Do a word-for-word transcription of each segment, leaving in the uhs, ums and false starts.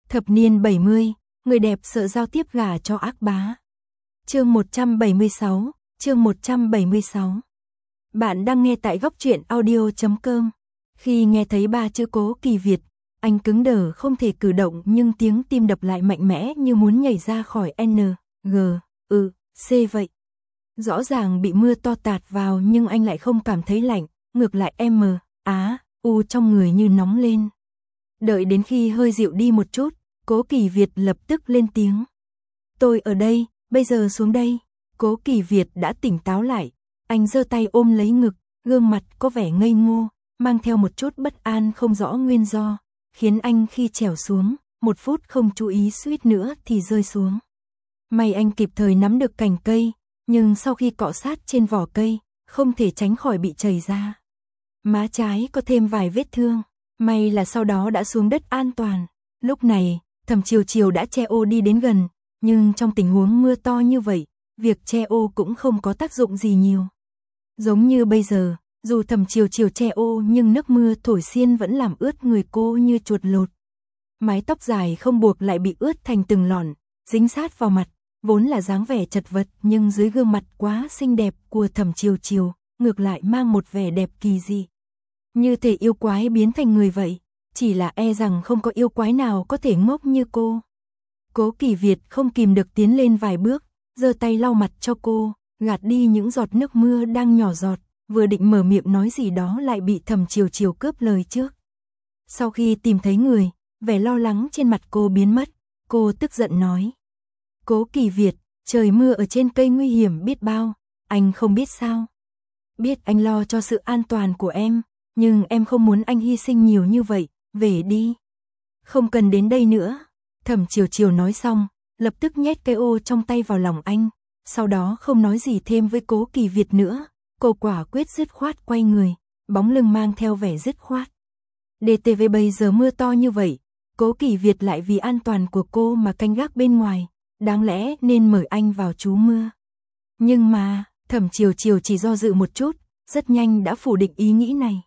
Thập niên bảy mươi, người đẹp sợ giao tiếp gả cho ác bá. Chương một trăm bảy mươi sáu, chương một trăm bảy mươi sáu. Bạn đang nghe tại góc truyện audio chấm com. Khi nghe thấy ba chữ Cố Kỳ Việt, anh cứng đờ không thể cử động, nhưng tiếng tim đập lại mạnh mẽ như muốn nhảy ra khỏi N, G, Ừ, C vậy. Rõ ràng bị mưa to tạt vào nhưng anh lại không cảm thấy lạnh, ngược lại M, Á, U trong người như nóng lên. Đợi đến khi hơi dịu đi một chút, Cố Kỳ Việt lập tức lên tiếng. Tôi ở đây, bây giờ xuống đây. Cố Kỳ Việt đã tỉnh táo lại, anh giơ tay ôm lấy ngực, gương mặt có vẻ ngây ngô, mang theo một chút bất an không rõ nguyên do, khiến anh khi trèo xuống, một phút không chú ý suýt nữa thì rơi xuống. May anh kịp thời nắm được cành cây, nhưng sau khi cọ sát trên vỏ cây, không thể tránh khỏi bị chảy ra. Má trái có thêm vài vết thương, may là sau đó đã xuống đất an toàn. Lúc này, Thẩm Chiều Chiều đã che ô đi đến gần, nhưng trong tình huống mưa to như vậy, việc che ô cũng không có tác dụng gì nhiều. Giống như bây giờ, dù Thẩm Chiều Chiều che ô nhưng nước mưa thổi xiên vẫn làm ướt người cô như chuột lột. Mái tóc dài không buộc lại bị ướt thành từng lọn, dính sát vào mặt, vốn là dáng vẻ chật vật nhưng dưới gương mặt quá xinh đẹp của Thẩm Chiều Chiều, ngược lại mang một vẻ đẹp kỳ dị. Như thể yêu quái biến thành người vậy, chỉ là e rằng không có yêu quái nào có thể ngốc như cô. Cố Kỳ Việt không kìm được tiến lên vài bước, giơ tay lau mặt cho cô, gạt đi những giọt nước mưa đang nhỏ giọt, vừa định mở miệng nói gì đó lại bị Thẩm Chiều Chiều cướp lời trước. Sau khi tìm thấy người, vẻ lo lắng trên mặt cô biến mất, cô tức giận nói. Cố Kỳ Việt, trời mưa ở trên cây nguy hiểm biết bao, anh không biết sao. Biết anh lo cho sự an toàn của em, nhưng em không muốn anh hy sinh nhiều như vậy, về đi. Không cần đến đây nữa. Thẩm Chiều Chiều nói xong, lập tức nhét cái ô trong tay vào lòng anh, sau đó không nói gì thêm với Cố Kỳ Việt nữa, cô quả quyết dứt khoát quay người, bóng lưng mang theo vẻ dứt khoát. đê tê vê bây giờ mưa to như vậy, Cố Kỳ Việt lại vì an toàn của cô mà canh gác bên ngoài, đáng lẽ nên mời anh vào trú mưa. Nhưng mà, Thẩm Chiều Chiều chỉ do dự một chút, rất nhanh đã phủ định ý nghĩ này.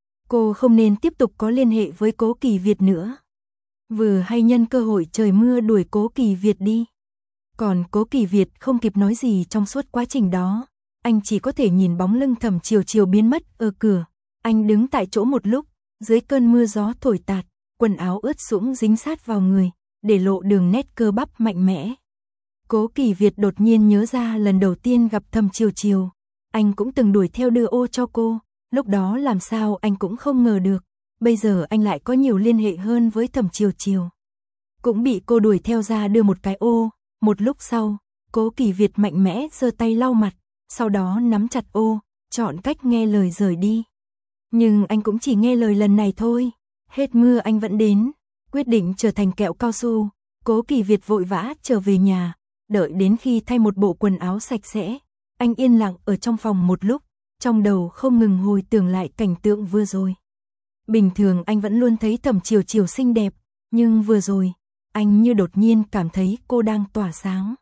Cô không nên tiếp tục có liên hệ với Cố Kỳ Việt nữa. Vừa hay nhân cơ hội trời mưa đuổi Cố Kỳ Việt đi. Còn Cố Kỳ Việt không kịp nói gì trong suốt quá trình đó, anh chỉ có thể nhìn bóng lưng Thẩm Chiều Chiều biến mất ở cửa. Anh đứng tại chỗ một lúc, dưới cơn mưa gió thổi tạt, quần áo ướt sũng dính sát vào người, để lộ đường nét cơ bắp mạnh mẽ. Cố Kỳ Việt đột nhiên nhớ ra lần đầu tiên gặp Thẩm Chiều Chiều, anh cũng từng đuổi theo đưa ô cho cô, lúc đó làm sao anh cũng không ngờ được, bây giờ anh lại có nhiều liên hệ hơn với Thẩm Chiều Chiều. Cũng bị cô đuổi theo ra đưa một cái ô, một lúc sau, Cố Kỳ Việt mạnh mẽ giơ tay lau mặt, sau đó nắm chặt ô, chọn cách nghe lời rời đi. Nhưng anh cũng chỉ nghe lời lần này thôi, hết mưa anh vẫn đến, quyết định trở thành kẹo cao su. Cố Kỳ Việt vội vã trở về nhà, đợi đến khi thay một bộ quần áo sạch sẽ, anh yên lặng ở trong phòng một lúc, trong đầu không ngừng hồi tưởng lại cảnh tượng vừa rồi. Bình thường anh vẫn luôn thấy Thẩm Chiều Chiều xinh đẹp, nhưng vừa rồi, anh như đột nhiên cảm thấy cô đang tỏa sáng.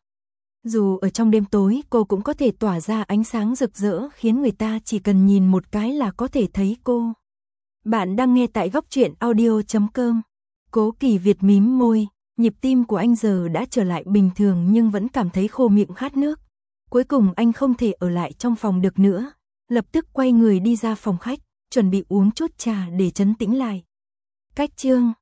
Dù ở trong đêm tối cô cũng có thể tỏa ra ánh sáng rực rỡ khiến người ta chỉ cần nhìn một cái là có thể thấy cô. Bạn đang nghe tại góc truyện audio chấm com. Cố Kỳ Việt mím môi, nhịp tim của anh giờ đã trở lại bình thường nhưng vẫn cảm thấy khô miệng khát nước. Cuối cùng anh không thể ở lại trong phòng được nữa, lập tức quay người đi ra phòng khách, chuẩn bị uống chút trà để trấn tĩnh lại. Cách chương